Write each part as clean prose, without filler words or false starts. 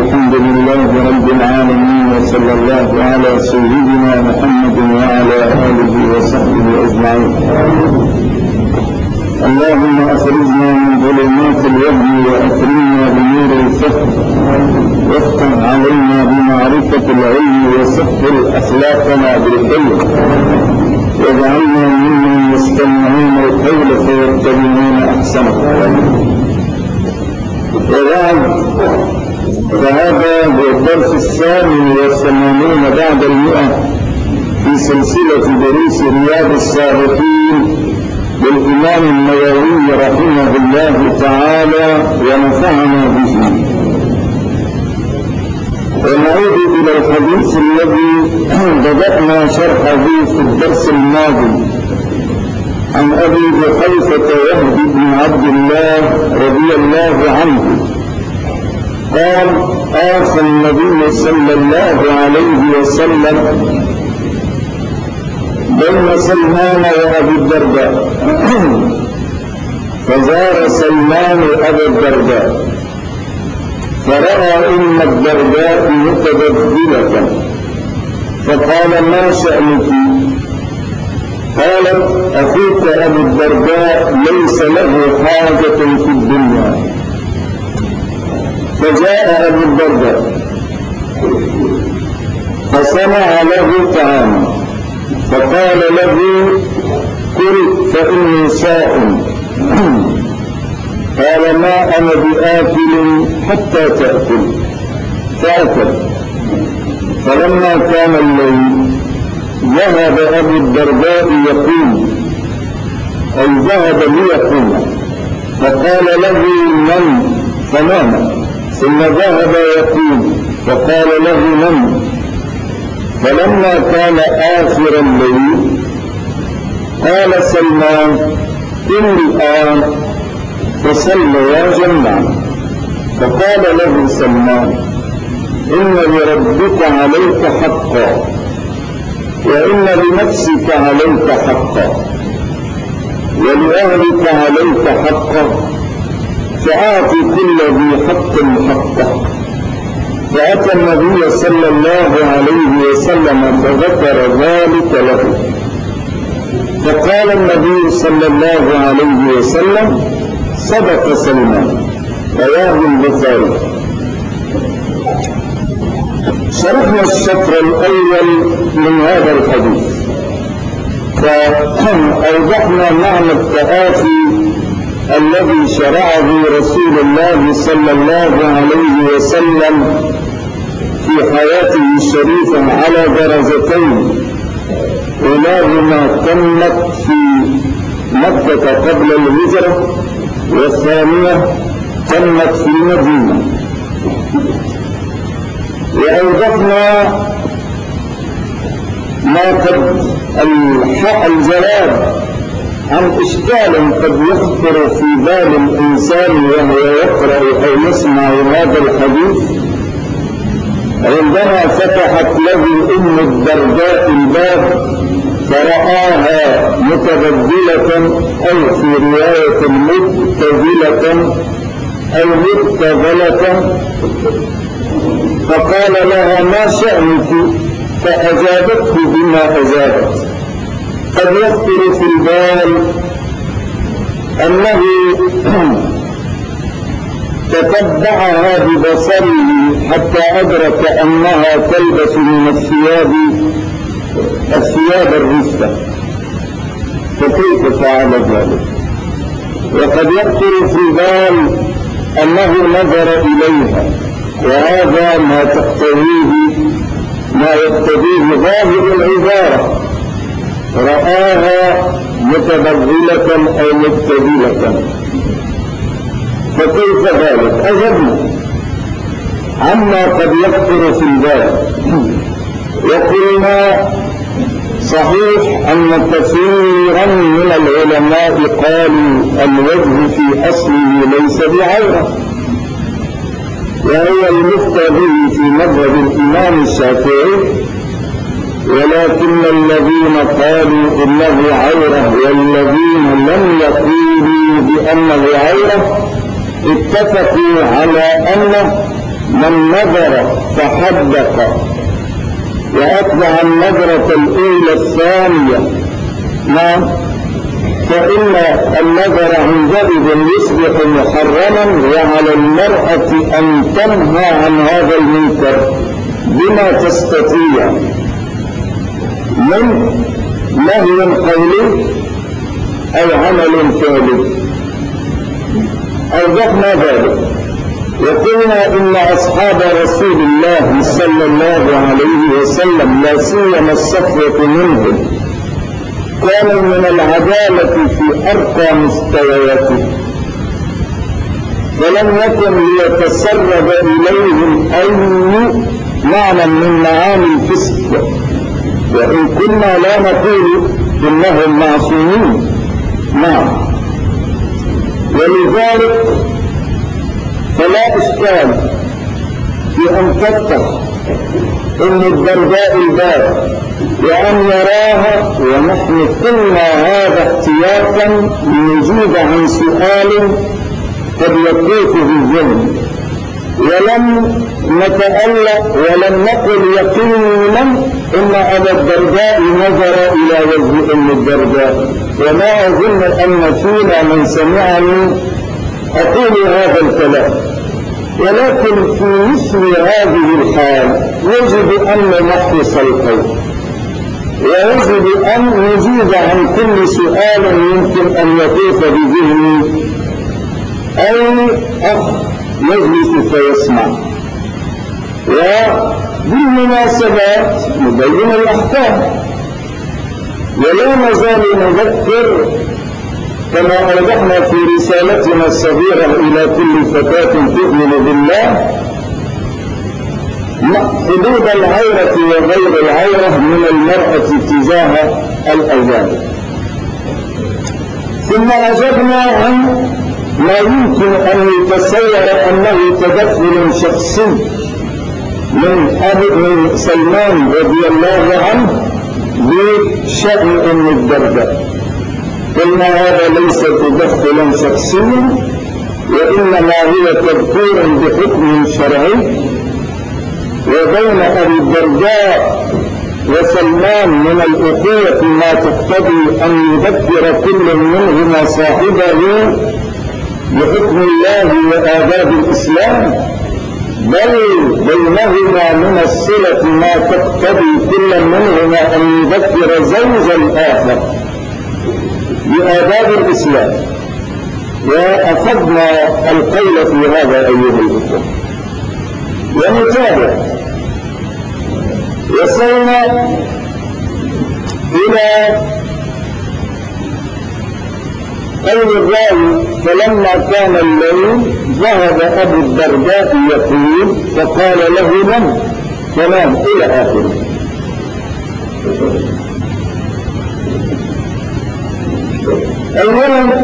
الحمد لله رب العالمين، وصلى الله على سيدنا محمد وعلى آله وصحبه أجمعين. اللهم أخرجنا من ظلمات الوهم وأكرمنا بنور الفهم، وافتح علينا بمعرفة العلم، وسخر أخلاقنا بالحلم، واجعلنا ممن يستمعون القول فيتبعون أحسنه. وبعد، فهذا هو الدرس 88 بعد 100 في سلسلة دروس رياض الصالحين للإمام النووي رحمه الله تعالى ونفعنا به. ونعود إلى الحديث الذي بدأنا شرحه في الدرس الماضي عن أبي جحيفة وهب بن عبد الله رضي الله عنه قال: آخى النبي صلى الله عليه وسلم بين سلمان وأبي الدرداء، فزار سلمان أبا الدرداء فرأى أم الدرداء متبذلة، فقال: ما شأنك؟ قالت: أخوك أبو الدرداء ليس له حاجة في الدنيا. فجاء أبو الدرداء فصنع له طعاما، فقال له: كل فإني صائم. قال: ما أنا بآكل حتى تأكل. فأكل. فلما كان الليل ذهب أبو الدرداء يقوم، أي ذهب ليقوم، فقال له: من؟ فنام. ثم ذهب يقوم، فقال له: من؟ فلما كان آخر الليل قال سلمان: قم الآن فصليا جمعا. فقال له سلمان: إن لربك عليك حقا، وإن لنفسك عليك حقا، ولأهلك عليك حقا، فآت كل ذي حق حقه. فأتى النبي صلى الله عليه وسلم فذكر ذلك له، فقال النبي صلى الله عليه وسلم: صدق سلمان. رواه البخاري. شرحنا الشطر الأول من هذا الحديث، فأوضحنا معنى التآخي الذي شرعه رسول الله صلى الله عليه وسلم في حياته الشريفة على درجتين: أولاهما تمت في مكة قبل الهجرة، والثانية تمت في المدينة. وأوضحنا ما قد الجواب عن إشكال قد يخطر في بال الإنسان وهو يقرأ أو يسمع هذا الحديث، عندما فتحت له أم الدرداء الباب فرآها متبذلة، أو في رواية مبتذلة أو مبتذلة، فقال لها: ما شأنك؟ فأجابته بما أجابت. قد يخطر في البال أنه تتبعها ببصره حتى أدرك أنها تلبس من الثياب الرفة، فكيف فعل ذلك؟ وقد يخطر في البال أنه نظر إليها، وهذا ما يقتضيه ظاهر العبارة: رآها متبذلة أو مبتذلة، فكيف ذلك؟ أجبنا عما قد يخطر في البال، وقلنا: صحيح أن كثيرا من العلماء قالوا الوجه في أصله ليس بعورة، وهو المفتى به في مذهب الإمام الشافعي، ولكن الذين قالوا إنه عورة والذين لم يقولوا بأنه عورة اتفقوا على أنه من نظر فحدق وأتبع النظرة الأولى الثانية نعم فإن النظر عندئذ يصبح محرما، وعلى المرأة أن تنهى عن هذا المنكر بما تستطيع من نهي قولي أو عمل فعلي. أوضحنا ذلك وقلنا إن أصحاب رسول الله صلى الله عليه وسلم لا سيما الصفوة منهم كانوا من العدالة في أرقى مستوياته، فلم يكن ليتسرب إليهم أي معنى من معاني الفسق، وإن كنا لا نقول إنهم معصومين نعم. ولذلك فلا إشكال في أن تفتح أم الدرداء الباب وأن يراها، ونحن قلنا هذا احتياطا لنجيب عن سؤال قد يفوت بالذهن، ولم نتألق ولم نقل يقينا إن أبا الدرداء نظر إلى وجه أم الدرداء، وما أظن أن فينا من سمعني أقول هذا الكلام. ولكن في مثل هذه الحال يجب أن نحرص القول، ويجب أن نجيب عن كل سؤال يمكن أن يطيف بذهني أي أخ يجلس فيسمع. وبالمناسبات نبين الأحكام، ولا نزال نذكر كما أوضحنا في رسالتنا الصغيرة إلى كل فتاة تؤمن بالله حدود العورة وغير العورة من المرأة تجاه الأجانب. ثم أجبنا عن ما يمكن أن يتصور أنه تدخل شخصي من سلمان رضي الله عنه بشأن أم الدرداء. قلنا هذا ليس تدخلا شخصيا، وإنما هو تذكير بحكم شرعي، وبين أبي الدرداء وسلمان من الأخوة ما تقتضي أن يذكر كل منهما صاحبه بحكم الله وآداب الإسلام، بل بينهما من الصلة ما تقتضي كل منهما أن يذكر زوج الآخر بآداب الإسلام. وأخذنا القول في هذا أيها الأخوة. ونتابع. وصلنا إلى قول الراوي: فلما كان الليل ذهب أبو الدرداء يقول فقال له: من؟ فنام، إلى آخره. أولا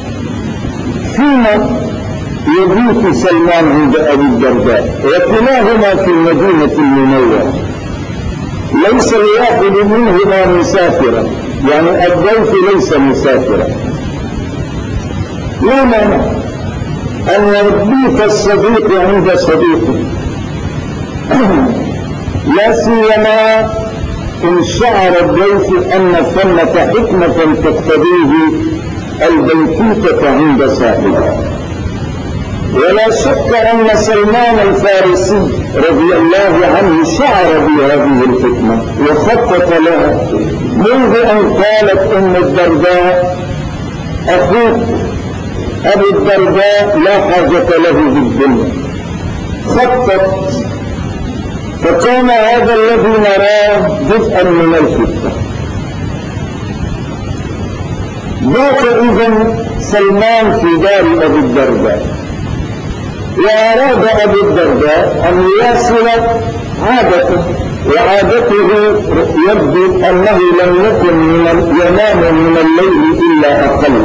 فيما يبيت سلمان عند أبي الدرداء، وكلاهما في المدينة المنورة، ليس الواحد منهما مسافرا، يعني الضيف ليس مسافرا. لا مانع أن يبيت الصديق عند صديقه، لا سيما إن شعر الضيف أن ثمة حكمة تقتضيه البيتوتة عند صاحبه. ولا شك أن سلمان الفارسي رضي الله عنه شعر بهذه الحكمة وخطط لها منذ أن قالت أم الدرداء: أخوك أبو الدرداء لا حاجة له بالدنيا. خطط، فكان هذا الذي نراه جزءا من الخطة. ذاك إذن سلمان في دار أبي الدرداء، وأراد أبو الدرداء أن يواصل عادته، وعادته يبدو أنه لم يكن ينام من الليل إلا أقل،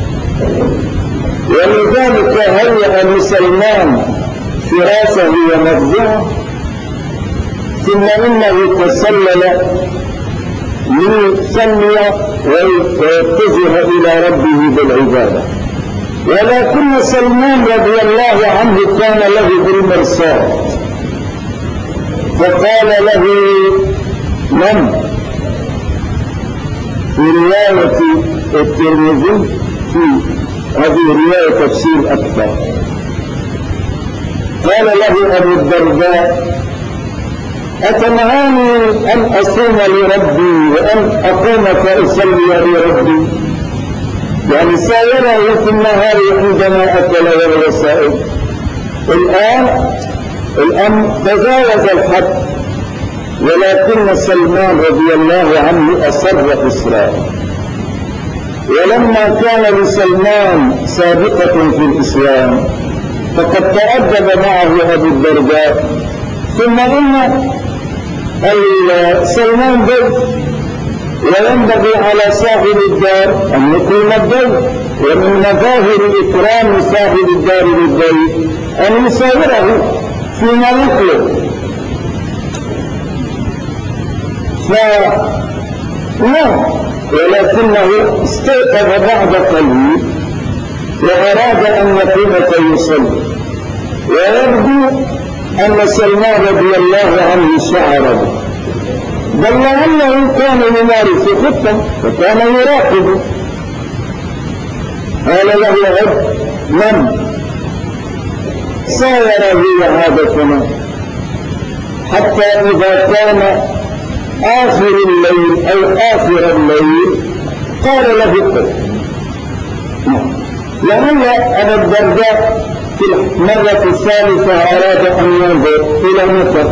ولذلك هيأ لسلمان فراشه ومضجعه، ثم إنه تسلل ليصلي ويتجه إلى ربه بالعبادة. ولكن سلمان رضي الله عنه كان له بالمرصاد، فقال له من؟ في رواية الترمذي في هذه الرواية تفسير أكثر، قال له أبو الدرداء أتنهاني أن أصوم لربي وأن أقوم فأصلي لربي؟ يعني سايره في النهار عندما أكل والوسائل. الآن تجاوز الحد، ولكن سلمان رضي الله عنه أصر إصرارا. ولما كان لسلمان سابقة في الإسلام فقد تأدب معه أبو الدرداء. ثم إن سلمان ضيف، وينبغي على صاحب الدار أن يكون الضيف، ومن مظاهر إكرام صاحب الدار للضيف أن يساوره فيما يطلب. لا، ولكنه استيقظ بعد قليل وأراد أن يقوم فيصلي، ويبدو أن سلمان رضي الله عنه شعر به، بل لعله كان يمارس خطة وكان يراقب. قال له عبد من؟ ساير هي عادتنا حتى إذا كان آخر الليل أو آخر الليل قال له قل. لعل أبا الدرداء في المرة الثالثة أراد أن ينظر إلى متى،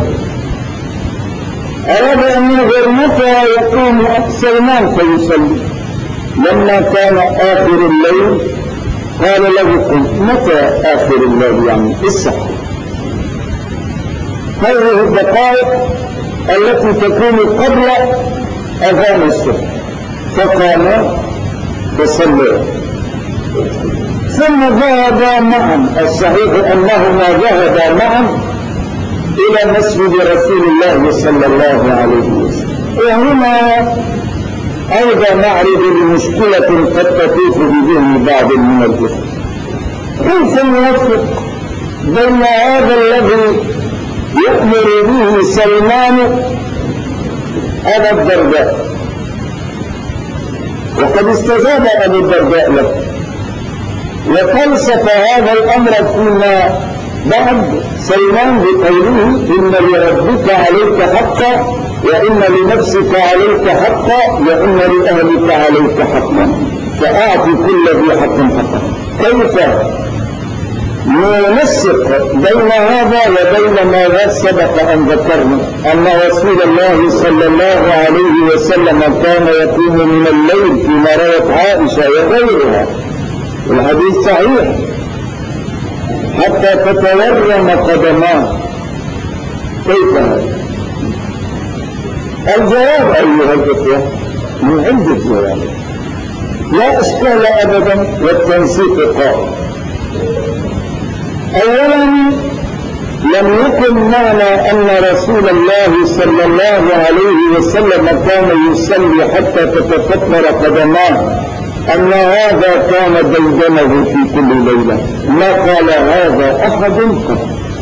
أراد أن ينظر متى يقوم سلمان فيصلي. لما كان آخر الليل قال له قل. متى آخر الليل؟ يعني السحر. هذه الدقائق التي تكون قبل أذان الصبح. فقام فصلى، ثم ذهبا معا. الصحيح أنهما ذهبا معا إلى مسجد رسول الله صلى الله عليه وسلم. وهنا أيضا نعرض لمشكلة قد تطوف بذهن بعض من الإخوة، كيف نوفق بين هذا الذي يأمر به سلمان أبا الدرداء، وقد استجاب أبو الدرداء له، وفلسف هذا الأمر فيما بعد سلمان بقوله إن لربك عليك حقا، وإن لنفسك عليك حقا، وإن لأهلك عليك حقا، فأعط كل ذي حق حقا. كيف ننسق بين هذا وبين ما سبق أن ذكرنا أن رسول الله صلى الله عليه وسلم كان يقوم من الليل فيما روت عائشة وغيرها، الحديث صحيح، حتى تتورم قدماه. كيف هذا؟ الجواب أيها الإخوة من عدة جواب لا إشكال أبدا، والتنسيق قائم. أولا لم يكن معنى أن رسول الله صلى الله عليه وسلم كان يصلي حتى تتفطر قدماه أن هذا كان ديدنه في كل ليلة، ما قال هذا أحد قط.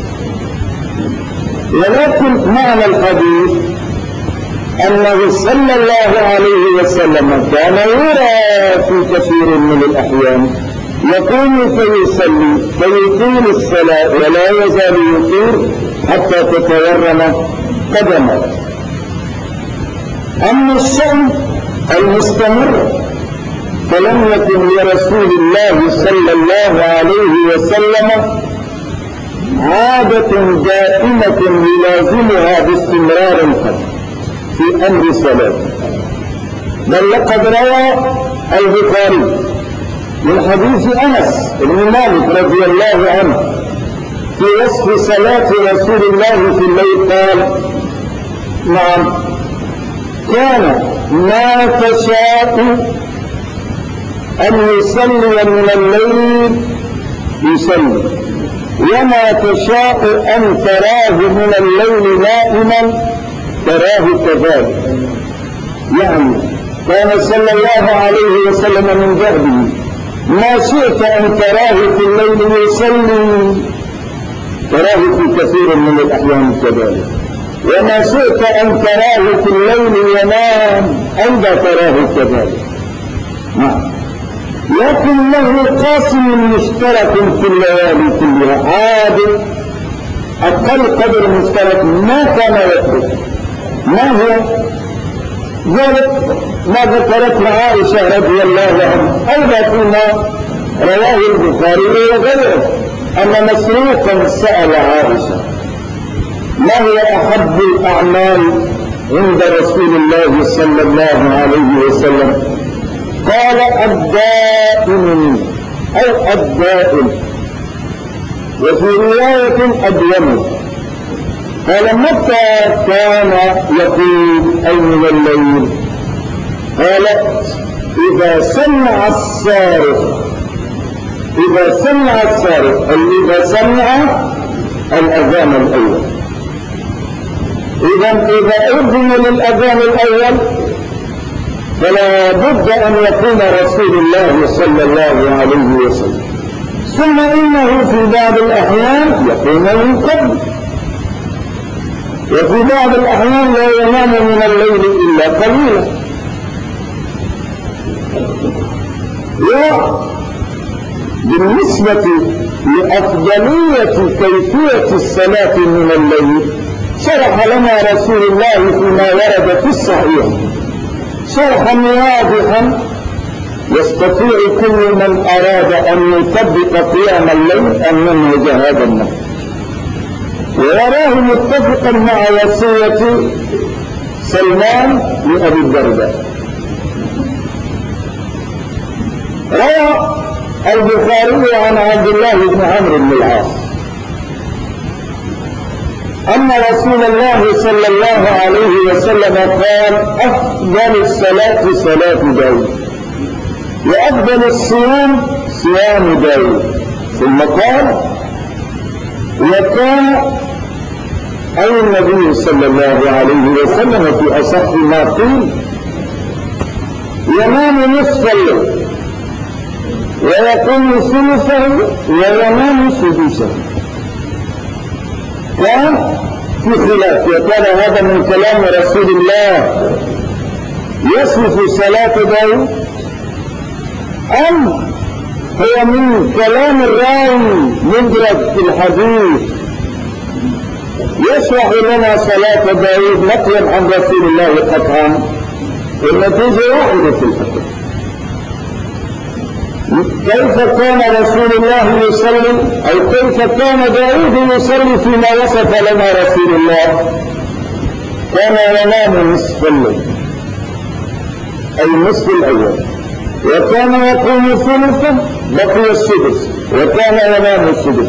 ولكن معنى الحديث أنه صلى الله عليه وسلم كان يرى في كثير من الأحيان يقوم فيصلي فيطيل الصلاة ولا يزال يطيل حتى تتورم قدمه. أما الشأن المستمر فلم يكن لرسول الله صلى الله عليه وسلم عادة دائمة يلازمها باستمرار قط في أمر صلاة، بل لقد روى البخاري من حديث أنس بن مالك رضي الله عنه في وصف صلاة رسول الله في الليل قال: نعم، كان ما تشاء أن يصلي من الليل يصلي، وما تشاء أن تراه من الليل نائما تراه كذلك. يعني كان صلى الله عليه وسلم من جهده ما شئت أن تراه في الليل يصلي تراه في كثير من الأحيان كذلك، وما شئت أن تراه في الليل ينام أيضا تراه كذلك. نعم، لكن له قاسم مشترك في الليالي كلها، عادل أقل قدر مشترك ما كان يترك. ما هو ذلك؟ ما ذكرته عائشة رضي الله عنها أيضا فيما رواه البخاري وغيره، أن مسروقا سأل عائشة ما هي أحب الأعمال عند رسول الله صلى الله عليه وسلم؟ قال الدائم أو الدائم، وفي رواية أدوم. قال متى كان يقول أي من الليل؟ قالت إذا سمع الصارخ، إذا سمع الصارخ إذا سمع الأذان الأول. إذا أذن للأذان الأول فلا بد أن يكون رسول الله صلى الله عليه وسلم، ثم إنه في بعض الأحيان يكون من قبل، وفي بعض الأحيان لا ينام من الليل إلا قليلا. وبالنسبة لأفضلية كيفية الصلاة من الليل شرح لنا رسول الله فيما ورد في الصحيح شرحا واضحا يستطيع كل من أراد أن يطبق قيام الليل أن ينهج هذا النهج، ويراه متفقا مع وصية سلمان لأبي الدرداء. روى البخاري عن عبد الله بن عمرو بن العاص أن رسول الله صلى الله عليه وسلم قال أفضل الصلاة صلاة داود، وأفضل الصيام صيام داود. ثم قال وكان أي النبي صلى الله عليه وسلم في أصح ما قيل ينام نصف الليل ويقوم ثلثه وينام سدسه. كان في خلاف، وكان هذا من كلام رسول الله يصف صلاة داود أم هو من كلام الراوي مدرج في الحديث يشرح لنا صلاة داود نقلا عن رسول الله قطعا؟ النتيجة واحدة في الحكم. كيف كان رسول الله يصلي أو كيف كان داود يصلي فيما وصف لنا رسول الله؟ كان ينام نصف الليل أي النصف الأول، وكان يقوم ثلثا بقي السدس، وكان ينام السدس.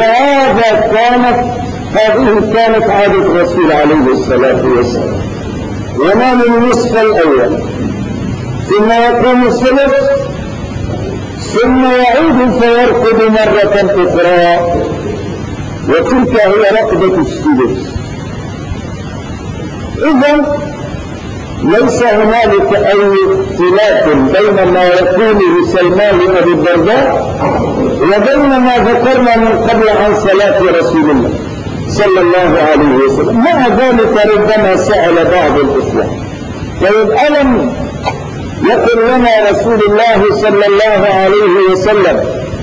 هذه كانت عادة الرسول عليه الصلاة والسلام، ينام النصف الأول ثم يقوم الثلث ثم يعود فيرقد مرة أخرى، وتلك هي رقدة السدس. إذن ليس هنالك أي اختلاف بين ما يقوله سلمان لأبي الدرداء وبين ما ذكرنا من قبل عن صلاة رسول الله صلى الله عليه وسلم. مع ذلك ربما سأل بعض الإخوة طيب ألم يقل لنا رسول الله صلى الله عليه وسلم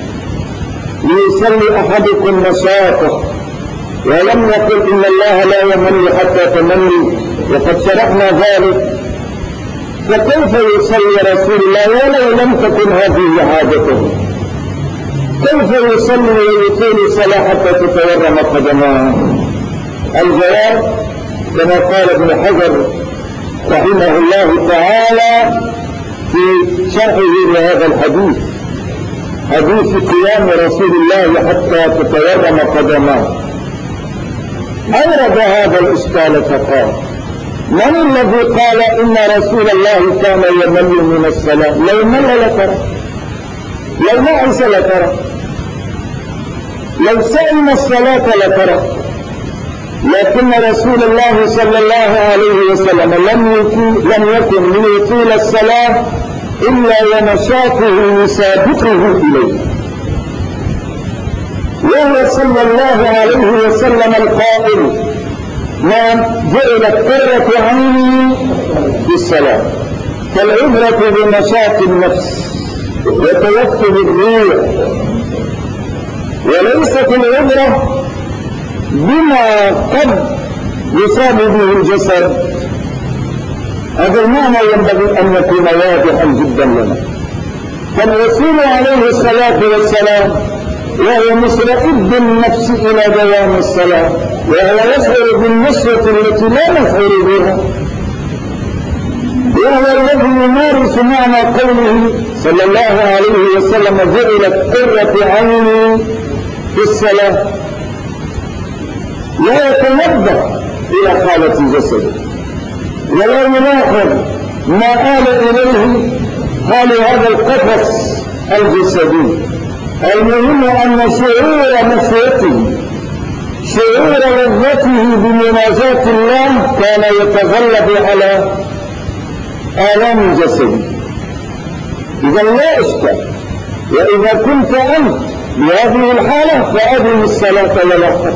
ليصلي أحدكم نشاطه، ولم يقل إن الله لا يمل حتى تملي، وقد شرحنا ذلك، فكيف يصلي رسول الله ولو لم تكن هذه عادته؟ كيف يصلي ويطيل الصلاة حتى تتورم قدماه؟ الجواب كما قال ابن حجر رحمه الله تعالى في شرحه لهذا الحديث، حديث قيام رسول الله حتى تتورم قدماه، أورد هذا الإشكال فقال من الذي قال إن رسول الله كان يمل من الصلاة؟ لو مل لترى، لو نعس لترى، لو سئم الصلاة لترى، لكن رسول الله صلى الله عليه وسلم لم يكن ليطيل الصلاة إلا ونشاطه يسابقه إليه. وهو صلى الله عليه وسلم القائل: ما جعلت قرة عيني في الصلاة. فالعبرة بنشاط النفس وتوفر الروح، وليست العبرة بما قد يصاب به الجسد. هذا المعنى ينبغي أن يكون واضحا جدا لنا. فالرسول عليه الصلاة والسلام وهو مستعد النفس إلى دوام الصلاة، وهو يشعر بالنشوة التي لا نشعر بها، وهو الذي يمارس معنى قوله صلى الله عليه وسلم: جعلت قرة عيني في الصلاة. لا يتنبه إلى حالة جسده، ولا يلاحظ ما آل إليه حال هذا القفص الجسدي. المهم أن شعور نشوته، شعور لذته بمناجاة الله كان يتغلب على آلام الجسد. إذا لا إشكال. وإذا كنت أنت بهذه الحالة فأدم الصلاة ولا حرج.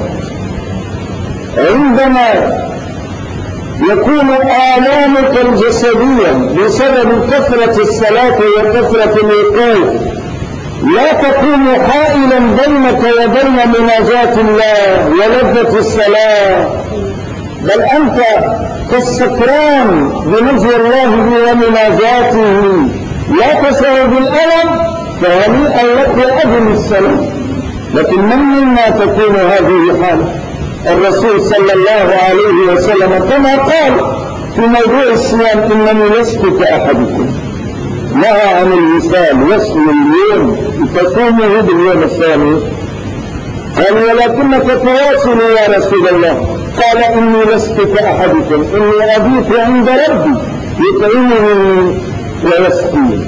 عندما يكون آلامك الجسدية بسبب كثرة الصلاة وكثرة الوقوف لا تكون حائلا بينك وبين مناجاة الله ولذة الصلاة، بل أنت كالسكران بنجي الله ومناجاته لا تشعر بالألم، فهنيئا لك وأدم الصلاة. لكن من منا تكون هذه حالة؟ الرسول صلى الله عليه وسلم كما قال في موضوع الصيام: إنني لست كأحدكم. نهى عن الوصال، يصوم اليوم تصومه باليوم الثاني. قال: ولكنك تواصل يا رسول الله. قال: إني لست كأحدكم، إني أبيت عند ربي يطعمني ويسقيني.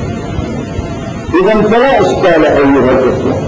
إذا فلا إشكال أيها الإخوة.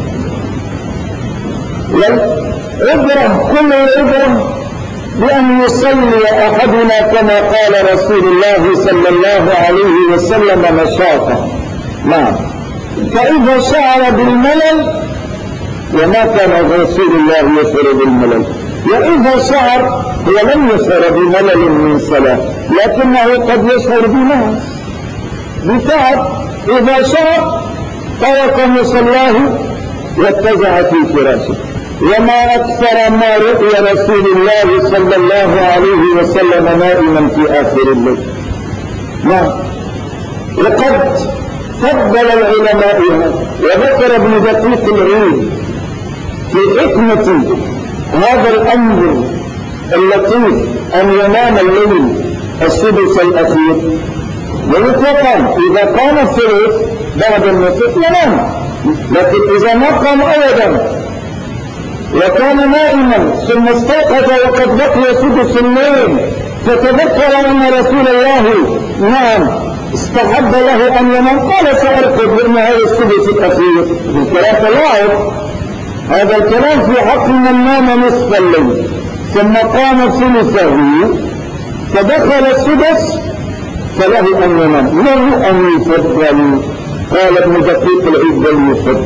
والعبرة كل العبرة بأن يصلي أحدنا كما قال رسول الله صلى الله عليه وسلم نشاطا. نعم. فإذا شعر بالملل، وما كان رسول الله يشعر بالملل، وإذا شعر هو لم يشعر بملل من صلاة، لكنه قد يشعر بنعس بتعب. إذا شعر ترك مصلاه واتجه في فراشه. وما أكثر ما رؤي رسول الله صلى الله عليه وسلم نائما في آخر الليل. نعم. وقد فضل العلماء وذكر ابن دقيق العيد في حكمة هذا الأمر اللطيف أن ينام الليل السدس الأخير، ويتقام إذا قام الثلث بعد النصف ينام، لكن إذا ما قام أبدا وكان نائما ثم استيقظ وقد بقي سدس الليل فتذكر أن رسول الله نعم استحب له أن ينام، قال: سأرقد لأن هذا السدس الأخير. الكلام تلاعب، هذا الكلام في حق من نام نصف الليل ثم قام ثلثه فدخل السدس فله أن ينام، له أن يفضل. قال ابن دقيق العيد: بل يفضل.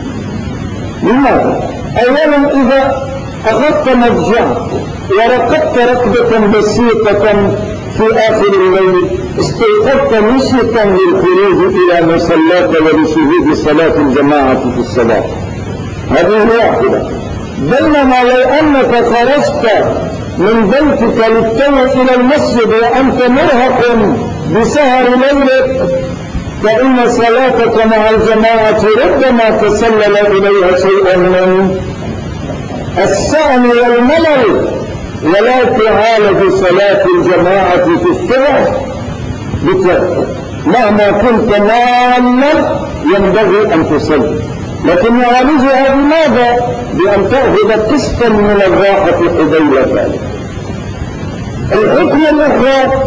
لماذا؟ أولا إذا أخذت مضجعك ورقدت ركضة بسيطة في آخر الليل استيقظت نشطا للخروج إلى مصلاك ولشهود صلاة الجماعة في الصلاة، هذه واحدة. بينما لو أنك خرجت من بيتك للتو إلى المسجد وأنت مرهق بسهر ليلك فإن صلاتك مع الجماعة ربما تسلل إليها شيئا من السعن والملل، ولا تعالج صلاة الجماعة في الصبح بترك. مهما كنت مالا ينبغي أن تصلي، لكن يعالجها بماذا؟ بأن تأخذ قسطا من الراحة قبيل ذلك. الحكم الأخرى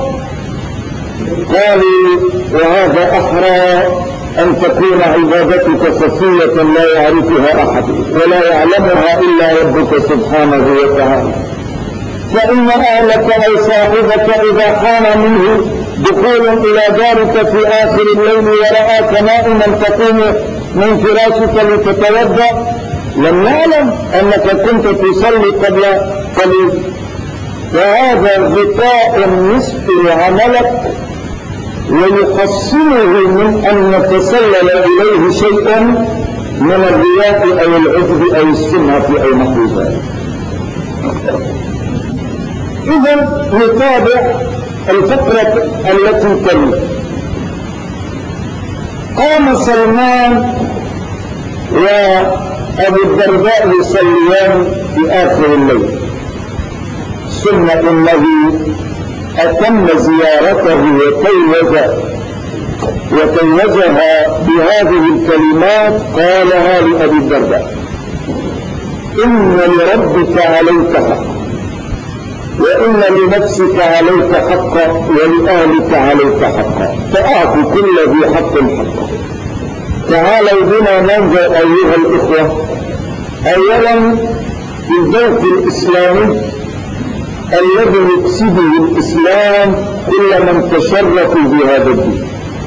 قالوا: وهذا أحرى أن تكون عبادتك خفية لا يعرفها أحد ولا يعلمها إلا ربك سبحانه وتعالى، فإن أهلك أو صاحبك إذا حان منه دخول إلى دارك في آخر الليل ورآك نائما تقوم من فراشك لتتوضأ، لم نعلم أنك كنت تصلي قبل قليل. فهذا غطاء يسطر عملك ويحصنه من أن يتسلل إليه شيء من الرياء أو العجب أو السمعة أو نحو ذلك. إذا نتابع الفقرة التي تلي. قام سلمان وأبو الدرداء يصليان في آخر الليل، ثم إنه أتم زيارته وتوجها بهذه الكلمات قالها لأبي الدرداء: إن لربك عليك حق، وإن لنفسك عليك حقا، ولأهلك عليك حقا، فأعط كل ذي حق حقه. تعالوا بنا ننظر أيها الإخوة أولا في الذوق الإسلامي الذي يقصده الإسلام كل من تشرفوا بهذا الدين.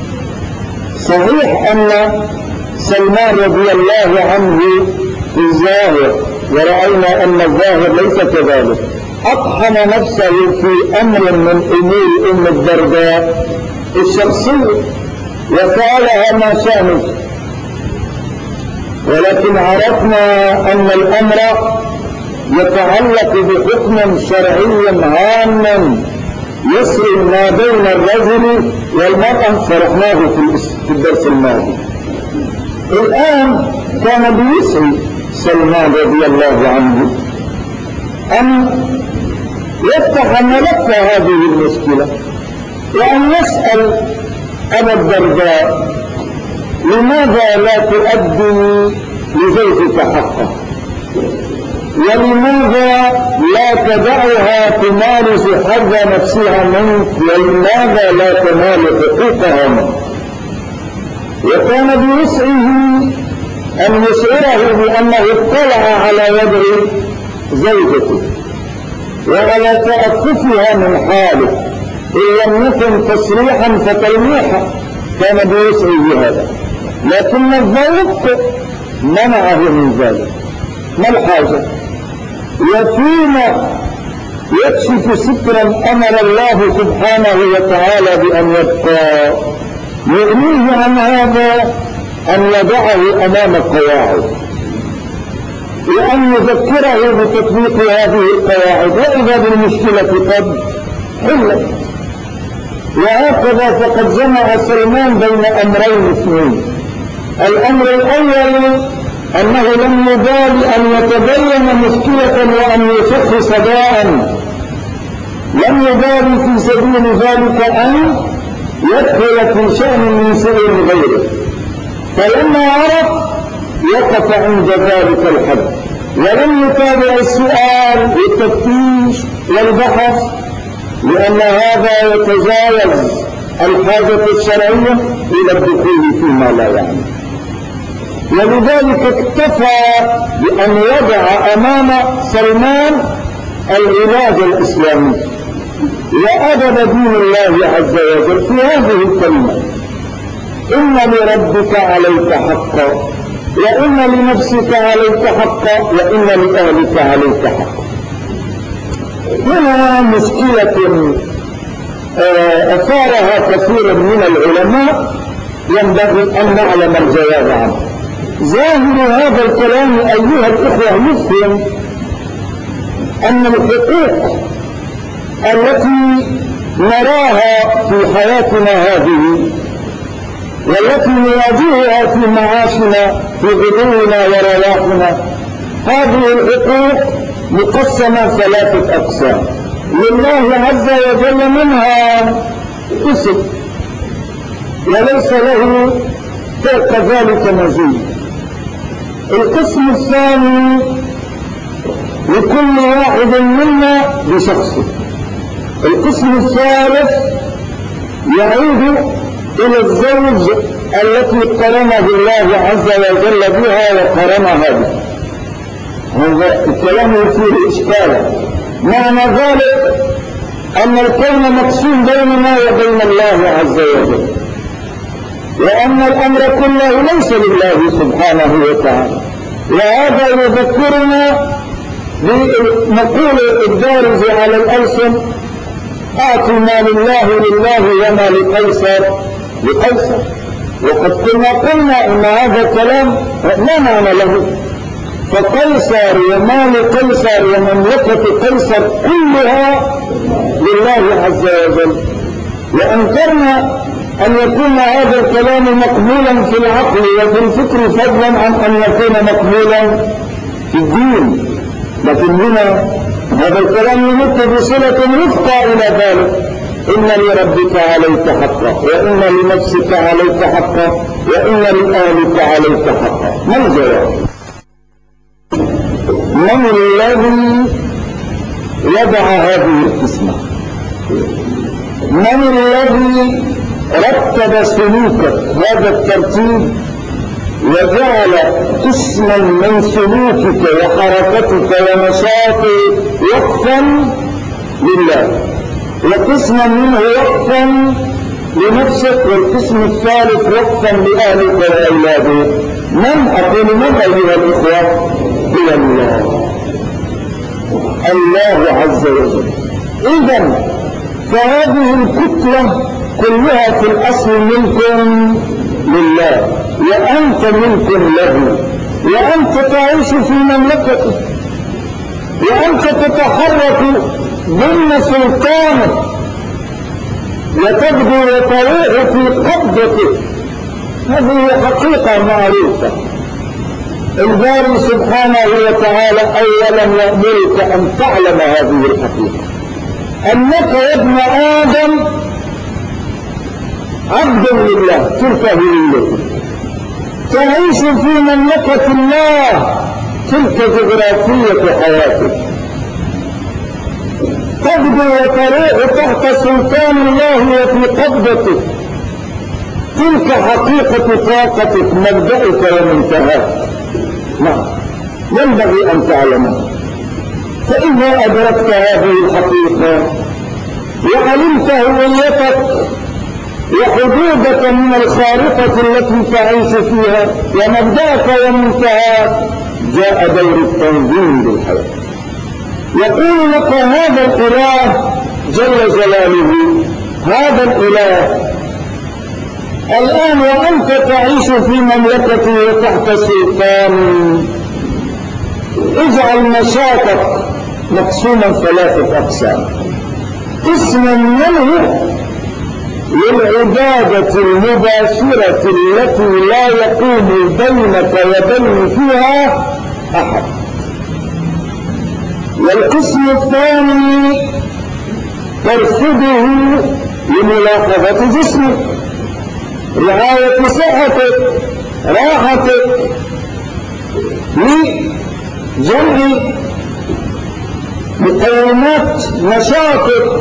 صحيح أن سلمان رضي الله عنه في الظاهر، ورأينا أن الظاهر ليس كذلك، أطحن نفسه في أمر من أمور أم الدرداء الشخصية وسألها ما شأنك، ولكن عرفنا أن الأمر يتعلق بحكم شرعي عام يسري ما بين الرجل والمرأة، شرحناه في الدرس الماضي. الآن كان بيسعي سلمان رضي الله عنه أن يفتح ملف هذه المشكلة وأن يسأل أبا الدرداء: لماذا لا تؤدي لزوجك حقه؟ ولماذا لا تدعها تمارس حظ نفسها منك؟ ولماذا لا تنال حقوقها منك؟ وكان بوسعه أن يشعره بأنه اطلع على وضع زوجته وعلى تأففها من حاله، إن لم يكن تصريحا فتلميحا، كان بوسعه بهذا، لكن الذوق منعه من ذلك. ما الحاجة؟ وفيما يكشف سترا أمر الله سبحانه وتعالى بأن يبقى، يغنيه عن هذا أن يضعه أمام القواعد وأن يذكره بتطبيق هذه القواعد، وإذا بالمشكلة قد حلت. وهكذا فقد جمع سلمان بين أمرين اثنين. الأمر الأول أنه لم يبال أن يتبين مشكلة وأن يشخص داء، لم يبال في سبيل ذلك أن يدخل في شأن من شؤون غيره، فلما عرف وقف عند ذلك الحد ولم يتابع السؤال والتفتيش والبحث، لأن هذا يتجاوز الحاجة الشرعية إلى الدخول فيما لا يعني. ولذلك اكتفى بأن يضع أمام سلمان العلاج الإسلامي وأدب دين الله عز وجل في هذه الكلمة: إن لربك عليك حقا، وإن لنفسك عليك حقا، وإن لأهلك عليك حقا. هنا مشكلة أثارها كثير من العلماء ينبغي أن نعلم الجواب عنه. ظاهر هذا الكلام أيها الإخوة يفهم أن الحقوق التي نراها في حياتنا هذه والتي نواجهها في معاشنا في غدونا ورواحنا، هذه الحقوق مقسمة ثلاثة أقسام. لله عز وجل منها قسم وليس له فوق ذلك مزيد. القسم الثاني لكل واحد منا بشخصه. القسم الثالث يعود إلى الزوج التي قرنه الله عز وجل بها وقرنها به. هذا الكلام يثير إشكالا. معنى ذلك أن الكون مقسوم بيننا وبين الله عز وجل، وأن الأمر كله ليس لله سبحانه وتعالى. وهذا يذكرنا بمقولة الدارج على الألسن: أعطوا ما لله لله وما لقيصر لقيصر. وقد قلنا إن هذا كلام لا معنى له، فقيصر ومال قيصر ومملكة قيصر كلها لله عز وجل. وأنكرنا أن يكون هذا الكلام مقبولا في العقل وفي الفكر فضلا عن أن يكون مقبولا في الدين. لكن هنا هذا الكلام يمت بصلة رفقة إلى ذلك: إن لربك عليك حقا، وإن لنفسك عليك حقا، وإن لأهلك عليك حقا. ما الجواب؟ من الذي وضع هذه القسمة؟ من الذي رتب سلوكك هذا الترتيب وجعل قسما من سلوكك وحركتك ونشاطك وقفا لله، وقسما منه وقفا لنفسك، والقسم الثالث وقفا لأهلك وأولادك؟ من؟ أقول من أيها الإخوة؟ هو الله عز وجل. إذن فهذه الكتلة كلها في الأصل ملكم لله، وأنت ملك له، وأنت تعيش في مملكته، وأنت تتحرك ضمن سلطانه وتبدو وتروح في قبضته. هذه حقيقة معروفة. الباري سبحانه وتعالى أولا يأمرك أن تعلم هذه الحقيقة: أنك يا ابن آدم عبد لله، تلك هويتك، تعيش في مملكة الله، تلك جغرافية حياتك، تبدو وتروح تحت سلطان الله وفي قبضته، تلك حقيقة طاقتك، مبدأك ومنتهاك. نعم، ينبغي أن تعلمها. فإذا أدركت هذه الحقيقة وعلمت هويتك وحدودك من الخارطة التي تعيش فيها ومبدأك ومنتهاك، جاء دور التنظيم بالحياة. يقول لك هذا الإله جل جلاله، هذا الإله الآن وأنت تعيش في مملكته وتحت سلطانه، اجعل نشاطك مقسوما ثلاثة أقسام: قسما منه للعبادة المباشرة التي لا يقوم بينك وبين فيها أحد، والقسم الثاني ترصده لملاحظة جسمك، رعاية صحتك، راحتك، لجمع مقومات نشاطك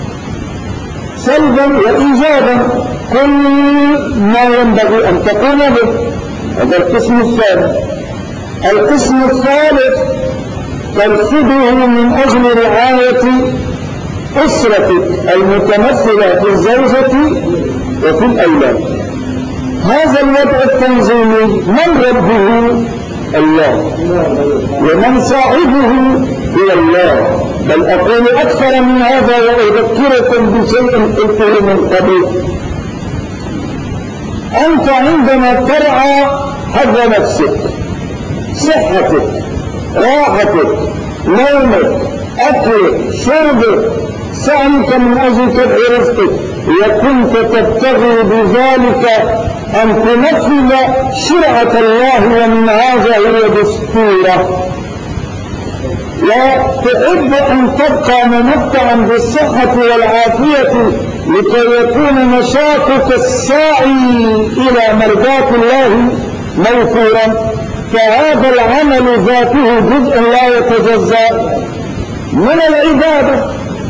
سلبا وإيجابا، كل ما ينبغي أن تقوم به. هذا القسم الثاني. القسم الثالث ترصده من أجل رعاية أسرتك المتمثلة في الزوجة وفي الأولاد. هذا الوضع التنظيمي من ربه؟ الله، ومن صاحبه هو الله. بل أقول أكثر من هذا وأذكركم بشيء قلته من قبل: أنت عندما ترعى حظ نفسك، صحتك، راحتك، نومك، أكلك، شربك، سعيك من أجل كبح رزقك، وكنت تبتغي بذلك أن تنفذ شرعة الله ومنهاجه ودستوره، وتحب أن تبقى ممتعا بالصحة والعافية لكي يكون نشاطك الساعي إلى مرضاة الله موفورا، فهذا العمل ذاته جزء لا يتجزأ من العبادة.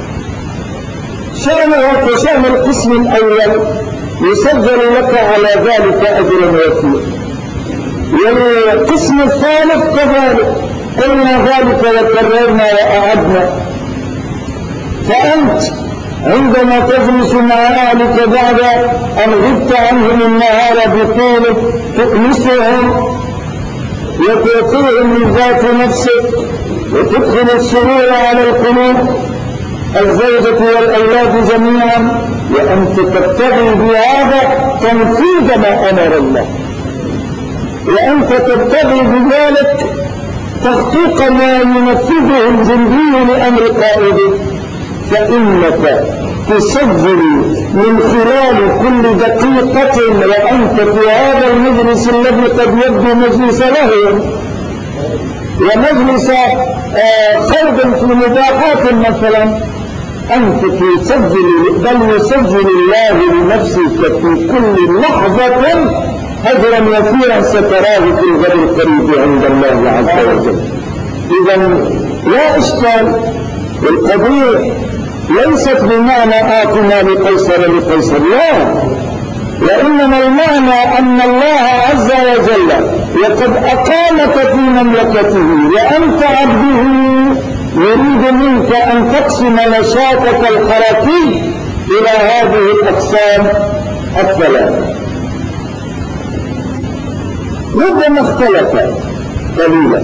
شأنه كشأن القسم الأول، يسجل لك على ذلك أجر وفير. والقسم الثالث كذلك، قلنا ذلك وكررنا وأعدنا. فأنت عندما تجلس مع أهلك بعد أن غبت عنهم النهار بطوله تؤنسهم وتعطيهم من ذات نفسك وتدخل السرور على القلوب الزوجة والأولاد جميعا، وأنت تبتغي بهذا تنفيذ ما أمر الله، وأنت تبتغي بذلك تحقيق ما ينفذه الجندي لأمر قائده، فإنك تسجل من خلال كل دقيقة وأنت في هذا المجلس الذي قد يبدو مجلس لهو ومجلس خوض في مباحات مثلا، أنت تسجل، بل يسجل الله لنفسك في كل لحظة أجرا يسيرا ستراه في الغد القريب عند الله عز وجل. إذا لا إشكال، القضية ليست بمعنى آتنا لقيصر لقيصر، لا، وإنما المعنى أن الله عز وجل وقد أقامك في مملكته وأنت عبده يريد منك أن تقسم نشاطك الحركي إلى هذه الأقسام الثلاثة. ربما اختلف قليلا،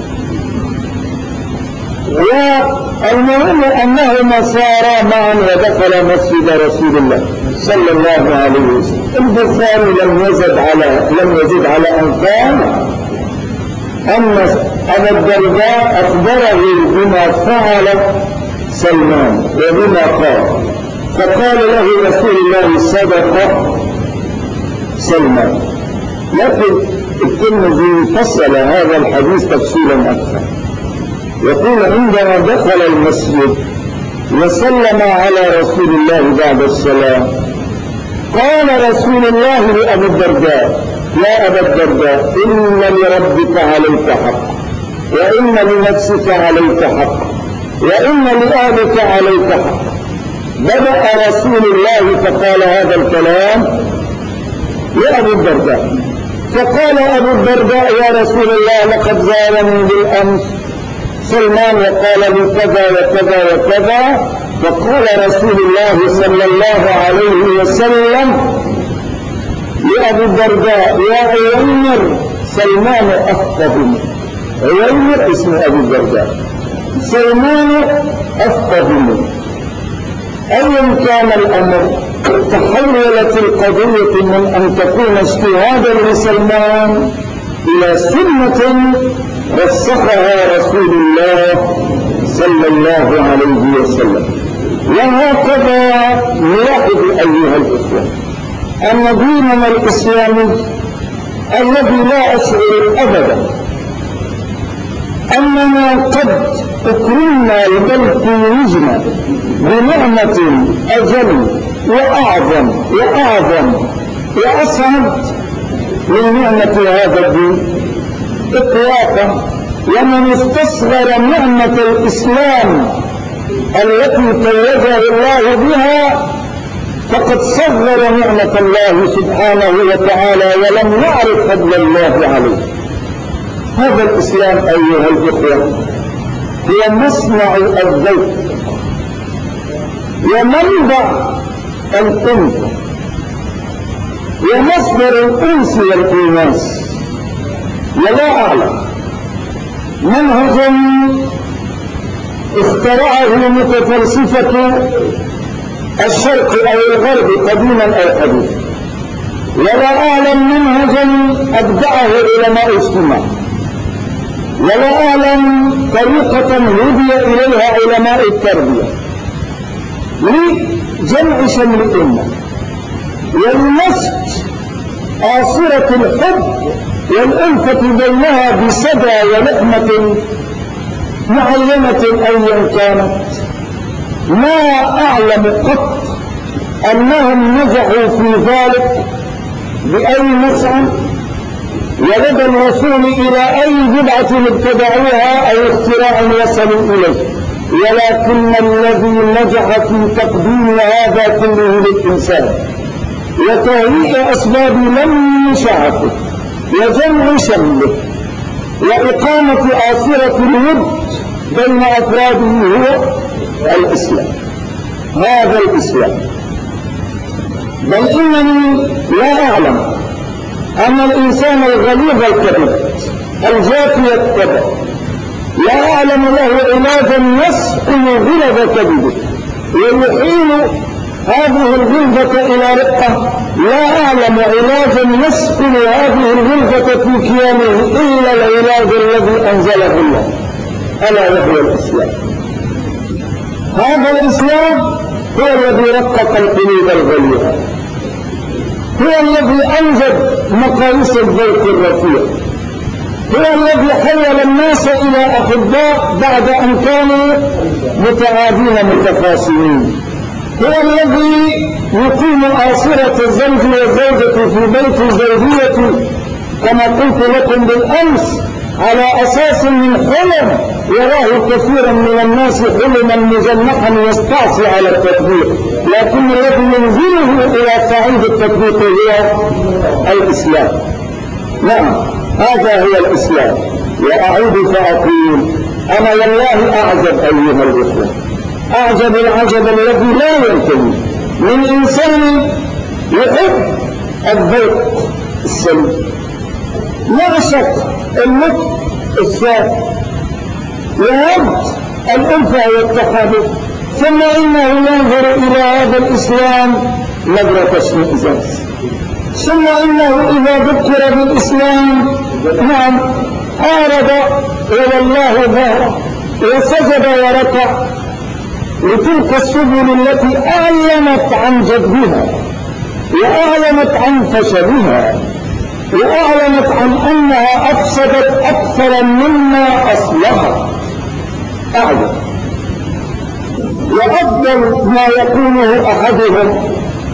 والمهم أنهما سارا معا ودخل مسجد رسول الله صلى الله عليه وسلم. البخاري لم يزد على أن قال أن أبا الدرداء أخبره بما فعل سلمان وبما قال، فقال له رسول الله صدق سلمان. لكن الترمذي فصل هذا الحديث تفصيلا أكثر، يقول عندما دخل المسجد وسلم على رسول الله بعد السلام قال رسول الله لأبي الدرداء: يا أبا الدرداء، إن لربك عليك حق، وإن لنفسك عليك حق، وإن لأهلك عليك حق. بدأ رسول الله فقال هذا الكلام لأبي الدرداء، فقال أبو الدرداء: يا رسول الله، لقد زارني بالأمس سلمان وقال لي كذا وكذا وكذا. فقال رسول الله صلى الله عليه وسلم لأبي الدرداء: يا عويمر، سلمان أفقه منه. عويمر اسم أبي الدرداء، سلمان أفقه منه. أيا كان الأمر تحولت القضية من أن تكون اجتهادا لسلمان إلى سنة رسخها رسول الله صلى الله عليه وسلم. وهكذا نلاحظ أيها الإخوة أن ديننا الإسلامي الذي لا أشعر أبدا أننا قد أكرمنا بل توجنا بنعمة أجل وأعظم وأسعد من نعمة هذا الدين إطلاقا. ومن استصغر نعمة الإسلام التي توجه الله بها فقد صغر نعمة الله سبحانه وتعالى ولم يعرف فضل الله عليه. هذا الإسلام أيها الإخوة هو مصنع الذوق ومنبع الأنس ومصدر الأنس والإيناس. ولا أعلم منهج اخترعه متفلسفة الشرق أو الغرب قديما أو حديثا، ولا أعلم منهجا أبدعه علماء الاجتماع، ولا أعلم طريقة هدي إليها علماء التربية لجمع شمل الأمة ولنسج آصرة الحب والألفة بينها بسدى ولحمة معينة أيا كانت. ما أعلم قط أنهم نجحوا في ذلك بأي مسعى ولدى الوصول إلى أي بدعة ابتدعوها أو اختراع وصلوا إليه، ولكن الذي نجح في تقديم هذا كله للإنسان وتهيئ أسباب لم يشعته وجمع شمله وإقامة آثرة الود بين أفراده هو الإسلام. هذا الإسلام. بل إنني لا أعلم أن الإنسان الغليظ الكبد الجافي الطبع لا أعلم له علاجا يسقل غلظ كبده ويحيل هذه الغلظة إلى رقة، لا أعلم علاجا يسقل هذه الغلظة في كيانه إلا العلاج الذي أنزله الله، ألا وهو الإسلام. هذا الإسلام هو الذي رقق القلوب الغليظة، هو الذي أنجب مقاييس الذوق الرفيع، هو الذي حول الناس إلى أحباء بعد أن كانوا متعادين متخاصمين، هو الذي يقيم آصرة الزوج والزوجة في بيت الزوجية كما قلت لكم بالأمس على أساس من حلم يراه كثيرا من الناس حلما مجنحا يستعصي على التطبيق، لكن الذي ينزله إلى صعيد التطبيق هو الإسلام. نعم، هذا هو الإسلام. وأعود فأقول أنا والله أعجب أيها الإخوة، أعجب العجب الذي لا ينتهي من إنسان يحب الذوق السليم، يعشق النطق الصافي، يهب الألفة والتحابب، ثم إنه ينظر إلى هذا الإسلام نظرة اشمئزاز، ثم إنه إذا ذكر بالإسلام نعم أعرض والله ظهره وسجد وركع لتلك السبل التي أعلنت عن جدها وأعلنت عن فشلها وأعلنت عن أنها أفسدت أكثر مما أصلحت. أعلم وأفضل ما يقوله أحدهم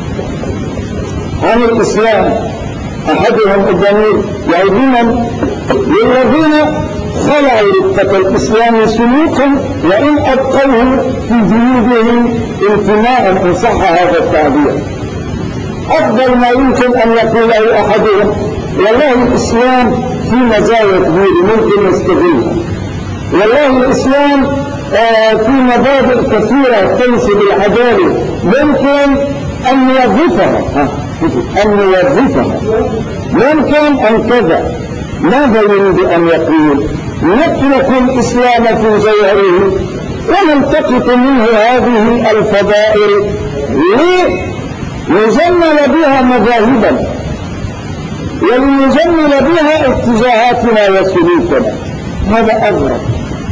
عن الإسلام، أحدهم الضمير يعودون للذين خلعوا رفقة الإسلام سلوكا وإن أبقوه في جيوبهم انتماء إن صح هذا التعبير. أفضل ما يمكن أن يقوله أحدهم والله الإسلام في مزايا كبيرة ممكن نستغلها، والله الإسلام في مبادئ كثيرة تنسب العدالة ممكن أن نوظفها ممكن أن كذا. ماذا يريد أن يقول؟ نترك الإسلام في جوهره ونلتقط منه هذه الفضائل لنجمل بها مذاهبنا ولنجمل بها اتجاهاتنا وسلوكنا. هذا أغرب.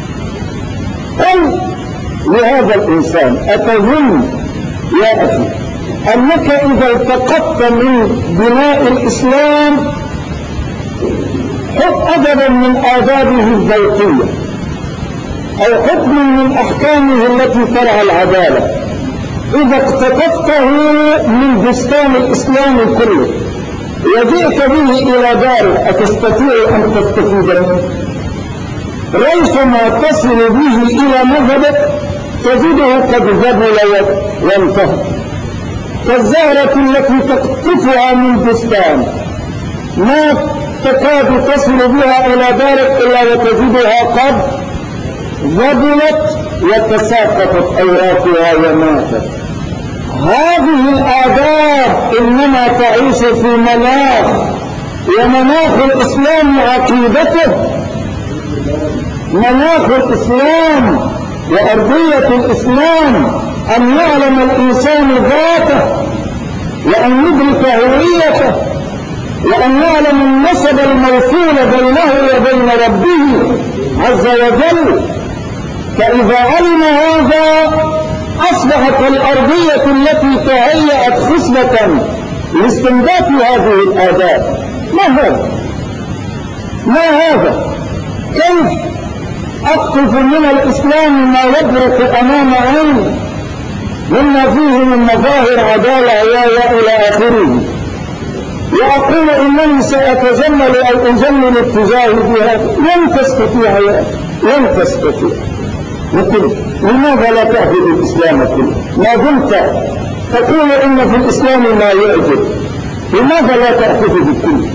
قل لهذا الإنسان أتظن يا أخي أنك إذا التقطت من بناء الإسلام أدبا من آدابه الذوقية أو حكم من أحكامه التي ترعى العدالة، إذا اقتطفته من بستان الإسلام كله وجئت به إلى دارك أتستطيع أن تستفيد منه؟ ريثما تصل به إلى مذهبك تجده قد ذبل وانتهى، كالزهرة التي تقطفها من بستان ما تكاد تصل بها إلى دارك إلا وتجدها قد ذبلت وتساقطت أوراقها وماتت. هذه الآداب إنما تعيش في ومناخ الإسلام عقيدته، مناخ الإسلام وأرضية الإسلام أن يعلم الإنسان ذاته وأن يدرك هويته وأن يعلم النسب الموصول بينه وبين ربه عز وجل. فإذا علم هذا أصبحت الأرضية التي تهيأت خصبة لاستنباط هذه الآداب. ما هذا؟ كيف أقطف من الإسلام ما يبرق أمام عيني مما فيه من مظاهر عدالة إلى آخره، وأقول إنني سأتجمل أو أجمل اتجاهي بهذا؟ لن تستطيع. لكن لماذا لا تأخذ الإسلام كله؟ ما دمت تقول إن في الإسلام ما يعجب، لماذا لا تأخذه كله؟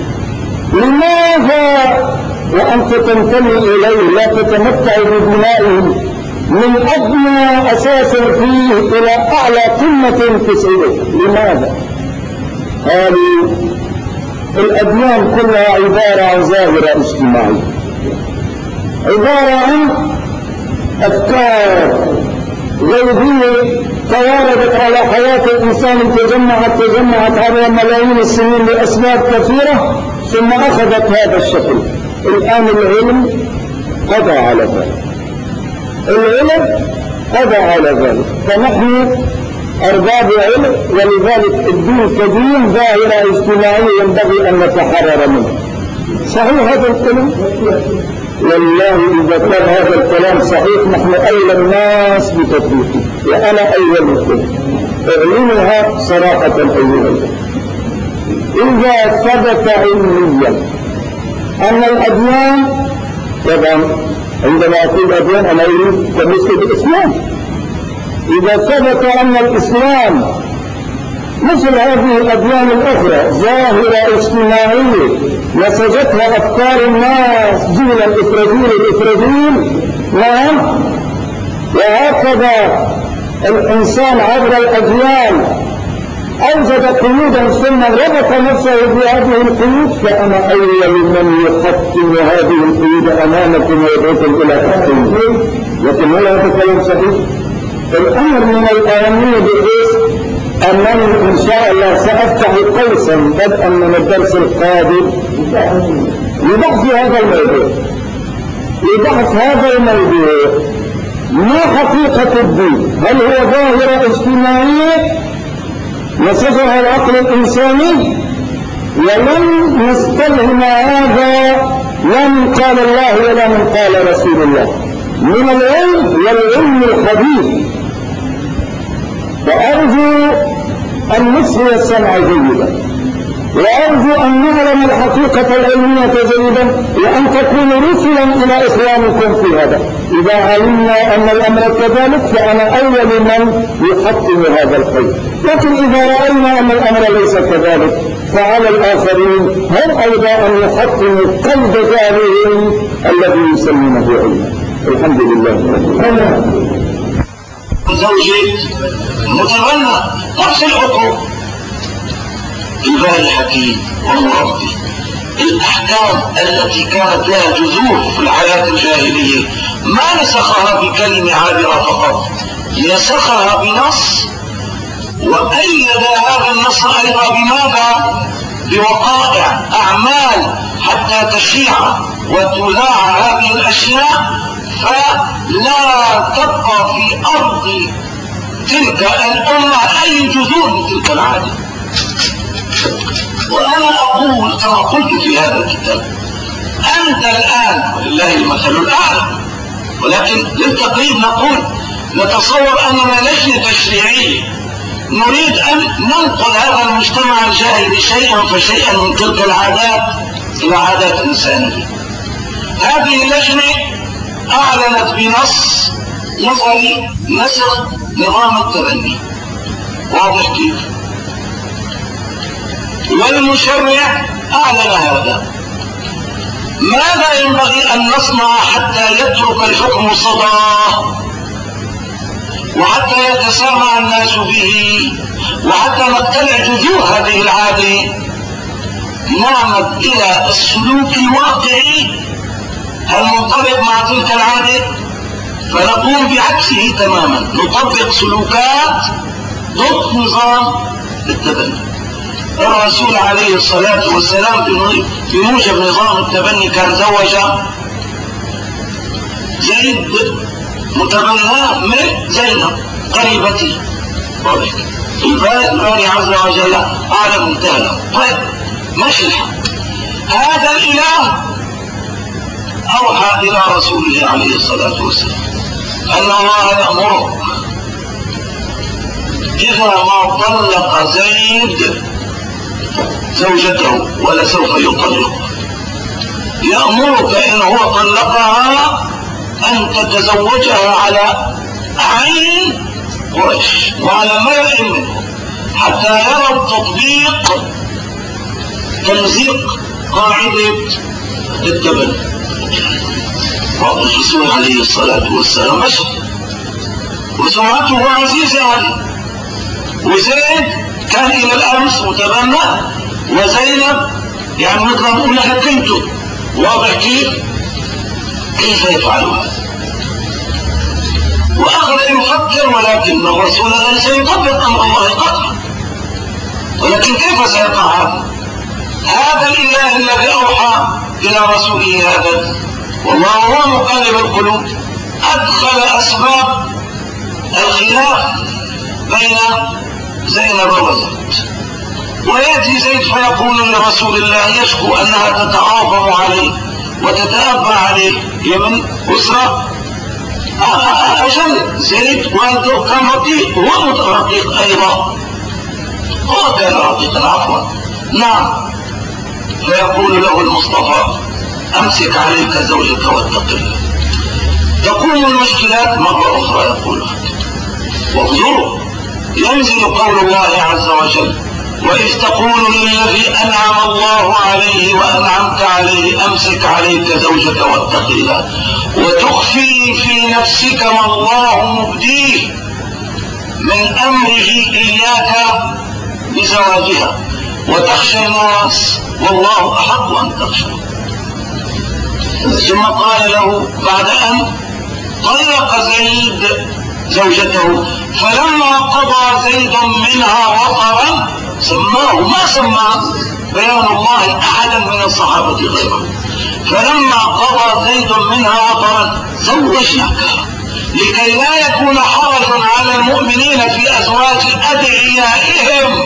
لماذا وأنت تنتمي إليه لا تتمتع ببنائه من أدنى أساس فيه إلى أعلى قمة تسعده. لماذا؟ قالوا الأديان كلها عبارة عن ظاهرة اجتماعية، عبارة عن أفكار غيبية تواردت على حياة الإنسان، تجمعت على ملايين السنين لأسباب كثيرة ثم أخذت هذا الشكل. الآن العلم قضى على ذلك، العلم قضى على ذلك، فنحن أرباب علم، ولذلك الدين كدين ظاهرة اجتماعية ينبغي أن نتحرر منه. صحيح هذا الكلام؟ والله إذا كان هذا الكلام صحيح نحن أولى الناس بتطبيقه، وأنا أول منكم أعلنها صراحة أيها. إذا ثبت علميا أن الأديان، طبعا عندما أقول أديان أنا أريد كمثل الإسلام، إذا ثبت أن الإسلام مثل هذه الأديان الأخرى ظاهرة اجتماعية نسجتها أفكار الناس جيلا الإفراديين، نعم، وهكذا الإنسان عبر الأديان أوجد قيودا ثم ربط نفسه بهذه القيود، فأنا أول من يحكم هذه القيود أمامكم ويدعوكم إلى تحكيم. لكن هل هذا كلام صحيح؟ الأمر من الأهمية بحيث أنني إن شاء الله سأفتح قوسا بدءا من الدرس القادم لبحث هذا الموضوع، ما حقيقة الدين؟ هل هو ظاهرة اجتماعية نسجها العقل الإنساني؟ ولم نستلهم هذا لا من قال الله ولا من قال رسول الله، من العلم والعلم الحديث. وأرجو أن نصغي السمع جيدا، وأرجو أن نعلم الحقيقة العلمية جيدا، وأن تكونوا رسلا إلى إخوانكم في هذا. إذا علمنا أن الأمر كذلك فأنا أول من يحكم هذا القيد، لكن إذا رأينا أن الأمر ليس كذلك فعلى الآخرين هم أيضا أن يحكموا قيد ذلك الذي يسمونه علما. الحمد لله. زوجي متغنى نفس الحكم، البال الحكيم والمربي. الأحكام التي كانت لها جذور في الحياة الجاهلية ما نسخها بكلمة عابرة فقط، نسخها بنص، وأيد هذا النص أيضا بماذا؟ بوقائع أعمال حتى تشيع وتذاع هذه الأشياء، فلا تبقى في أرض تلك الأمة أي جذور من تلك العادة. وأنا أقول كما قلت في هذا الكتاب، أنت الآن ولله المثل الأعلى، ولكن للتقريب نقول نتصور أننا لجنة تشريعية نريد أن ننقل هذا المجتمع الجاهلي شيئا فشيئا من تلك العادات إلى عادات إنسانية. هذه اللجنة أعلنت بنص نظري نسخ نظام التبني، واضح كيف؟ والمشرع أعلن هذا. ماذا ينبغي أن نصنع حتى يترك الحكم صداه، وحتى يتسمع الناس به، وحتى نقتلع جذور هذه العادة؟ نعمد إلى السلوك الواقعي المنطبق مع تلك العادة، فنقوم بعكسه تماما، نطبق سلوكات ضد نظام التبني. الرسول عليه الصلاة والسلام بموجب نظام التبني كان زوج زيد متبناه من زينب قريبتي، الباري عز وجل أعلم انتهى. طيب ماشي الحق. هذا الإله أوحى إلى رسوله عليه الصلاة والسلام أن الله يأمرك إذا ما طلق زيد زوجته ولسوف يطلق، يأمرك إن هو طلقها أن تتزوجها على عين قريش وعلى ملأ منه حتى يرى تطبيق تمزيق قاعدة التبني. الرسول عليه الصلاة والسلام مشى وسمعته عزيزة عليه، وزيد كان إلى الأمس متبنى، وزينب يعني مثل ما نقول لها كنته. واضح كيف يفعل هذا؟ وأخذ يفكر، ولكن الرسول ليس يطبق أمر الله قطعا. ولكن كيف سيقع هذا؟ هذا الإله الذي أوحى إلى رسوله هذا، والله هو مقلب القلوب، أدخل أسباب الخلاف بين زينب وزيد. ويأتي زيد فيقول لرسول الله يشكو أنها تتعاظم عليه وتتأبى عليه، هي من أسرة أجل. زيد والده كان رقيق، هو رقيق أيضا، هو كان رقيقا عفوا، نعم. فيقول له المصطفى أمسك عليك زوجك واتق الله. تقوم المشكلات مرة أخرى يقول واغزروا، ينزل قول الله عز وجل وإذ تقول للذي أنعم الله عليه وأنعمت عليه أمسك عليك زوجك واتق الله وتخفي في نفسك ما الله مبديه من أمره إياك بزواجها وتخشى الناس والله أحق أن تخشى. ثم قال له بعد أن طلق زيد زوجته فلما قضى زيد منها وطرا سماه، ما سمى بيان الله أحدا من الصحابة غيره، فلما قضى زيد منها وطرا زوجناكها لكي لا يكون حرج على المؤمنين في أزواج أدعيائهم.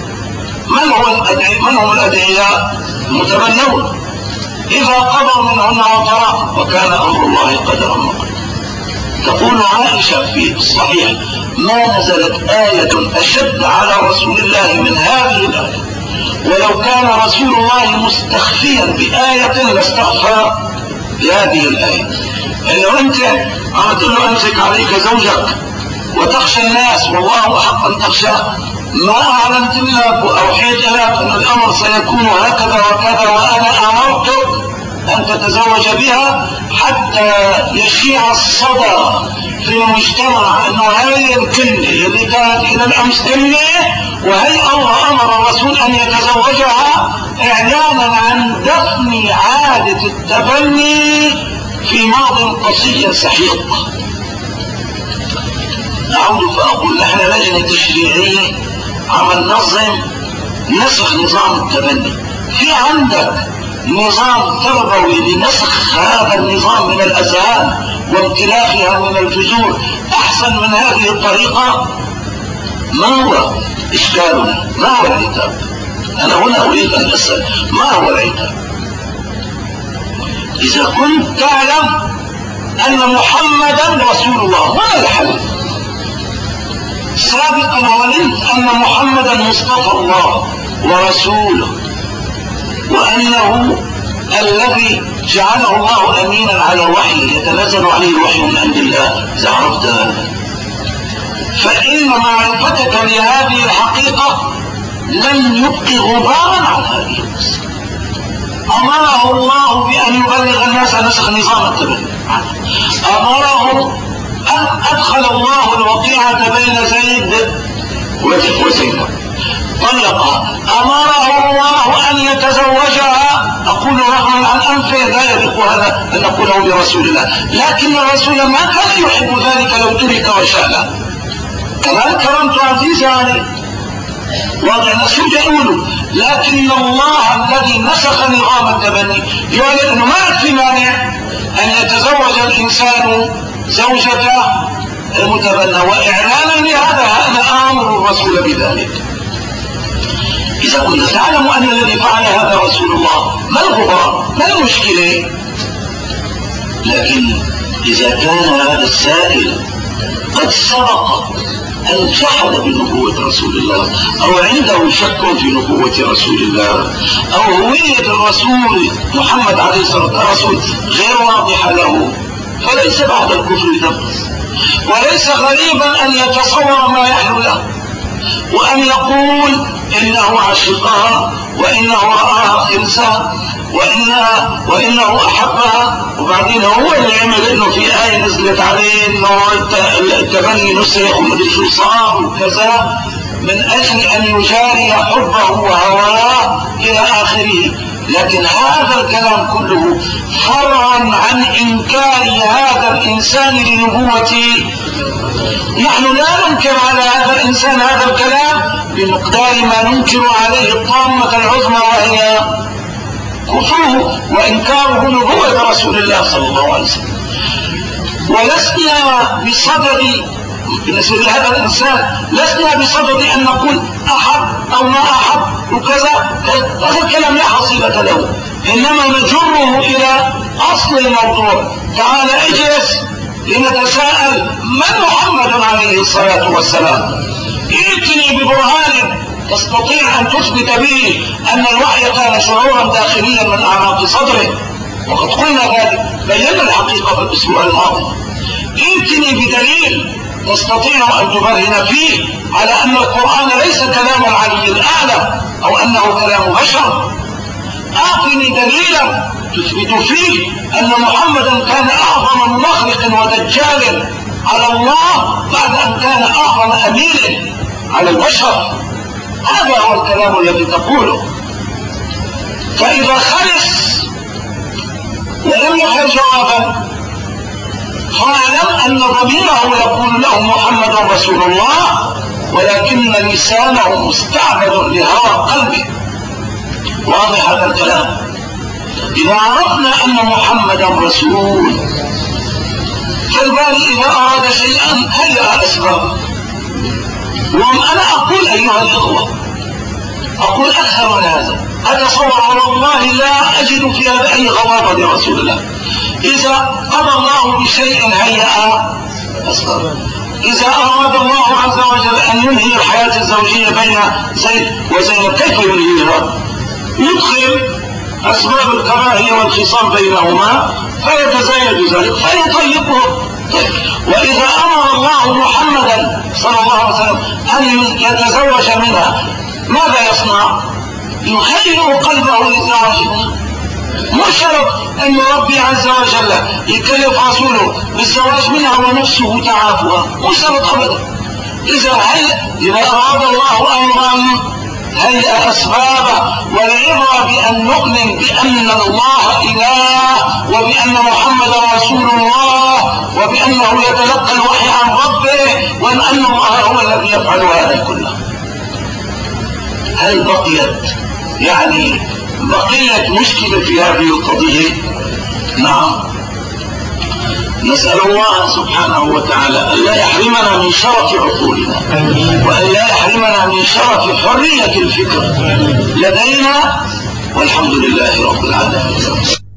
من هم الأدعياء؟ المتبنون إذا قضوا منهن وطرا وكان أمر الله قدرا مقدرا. تقول عائشة في الصحيح ما نزلت آية أشد على رسول الله من هذه الآية، ولو كان رسول الله مستخفيا بآية لاستخفى بهذه الآية. إنه أنت عم تقول له أمسك عليك زوجك وتخشى الناس والله أحق أن تخشاه، ما أعلمت لك وأوحيت لك أن الأمر سيكون هكذا وكذا، وأنا أمرتك أن تتزوج بها حتى يشيع الصدى في المجتمع أنه هذه الكلمة اللي كانت إلى الأمس كلمة، وهي الله أمر الرسول أن يتزوجها إعلانا عن دفن عادة التبني في ماض قصي سحيق. أعود فأقول نحن لجنة تشريعية عم ننظم نسخ نظام التبني. في عندك نظام تربوي لنسخ هذا النظام من الأذهان وامتلاخها من الجذور أحسن من هذه الطريقة؟ ما هو إشكالنا؟ ما هو العتاب؟ أنا هنا أريد أن أسأل ما هو العتاب؟ إذا كنت تعلم أن محمدا رسول الله، ما الحل؟ سابقا علمت أن محمدا مصطفى الله ورسوله، وأنه الذي جعله الله أمينا على وحيه يتنزل عليه الوحي من عند الله. إذا عرفت هذا فإن معرفتك لهذه الحقيقة لن يبقي غبارا عن هذه المسألة. أمره الله بأن يبلغ الناس نسخ نظام التبني، أمره أن أدخل الله الوقيعة بين زيد وزينب طلقها، أمره الله أن يتزوجها. أقول رغما عن أنفه لا يليق هذا أن نقوله لرسول الله، لكن الرسول ما كان يحب ذلك لو ترك وشاء. كمان كرمت عزيزة عليه وضع نسوج يقولوا، لكن الله الذي نسخ نظام التبني يقول أنه ما في مانع أن يتزوج الإنسان زوجته المتبنى، وإعلانا لهذا أنا آمر الرسول بذلك. إذا كنت تعلم أن الذي فعل هذا رسول الله، ما الغبار؟ ما المشكلة؟ لكن إذا كان هذا السائل قد سبق أن جحد بنبوة رسول الله، أو عنده شك في نبوة رسول الله، أو هوية الرسول محمد عليه الصلاة والسلام غير واضحة له، فليس بعد الكفر ذنب، وليس غريبا أن يتصور ما يحلو له، وأن يقول إنه عشقها وإنه رآها خلسا وإنه أحبها، وبعدين هو اللي عمل إنه في آية نزلت عليه إنه التبني نسخ ومدري شو صار وكذا، من أجل أن يجاري حبه وهواه إلى آخره. لكن هذا الكلام كله فرعا عن إنكار هذا الإنسان لنبوته. نحن لا ننكر على هذا الإنسان هذا الكلام بمقدار ما ننكر عليه الطامة العظمى، وهي كفره وإنكاره نبوة رسول الله صلى الله عليه وسلم. ولسنا بصدد بالنسبة لهذا الإنسان، لسنا بصدد أن نقول أحب أو ما أحب وكذا، هذا الكلام لا حصيلة له، إنما نجره إلى أصل الموضوع. تعال اجلس لنتساءل من محمد عليه الصلاة والسلام. ائتني ببرهان تستطيع أن تثبت به أن الوحي كان شعورا داخليا من أعماق صدره، وقد قلنا ذلك، بينا الحقيقة في الأسبوع الماضي. ائتني بدليل تستطيع أن تبرهن فيه على أن القرآن ليس كلام العلي الأعلى أو أنه كلام بشر. أعطني دليلا تثبت فيه أن محمدا كان أعظم مخلق ودجال على الله بعد أن كان أعظم أمين على البشر. هذا هو الكلام الذي تقوله. فإذا خلص ولم يفعل جوابا فاعلم أن ضميره يقول له محمد رسول الله، ولكن لسانه مستعبد لهوى قلبه. واضح هذا الكلام؟ إذا عرفنا أن محمدا رسول، فالباري إذا أراد شيئا هيأ أسبابه. وأنا أقول أيها الإخوة، أقول أكثر من هذا، أتصور والله لا أجد في هذا أي غضاضة لرسول الله. إذا قضى الله بشيء هيأ أسبابه. إذا أراد الله عز وجل أن ينهي الحياة الزوجية بين زيد وزينب، كيف ينهيها؟ يدخل أسباب الكراهية والخصام بينهما فيتزايد ذلك فيطلقه. وإذا أمر الله محمدا صلى الله عليه وسلم أن يتزوج منها، ماذا يصنع؟ يخير قلبه للزواج منها. مش شرط أن ربي عز وجل يكلف رسوله بالزواج منها ونفسه تعافها، مش شرط أبدا. إذا أراد الله أمرا هيئ أسبابه. والعبرة بأن نؤمن بأن الله إله، وبأن محمد رسول الله، وبأنه يتلقى الوحي عن ربه، وأن الله هو الذي يفعل هذا كله. هل بقيت مشكلة في هذه القضية؟ نعم. نسأل الله سبحانه وتعالى أن لا يحرمنا من شرف عقولنا، وأن لا يحرمنا من شرف حرية الفكر لدينا، والحمد لله رب العالمين.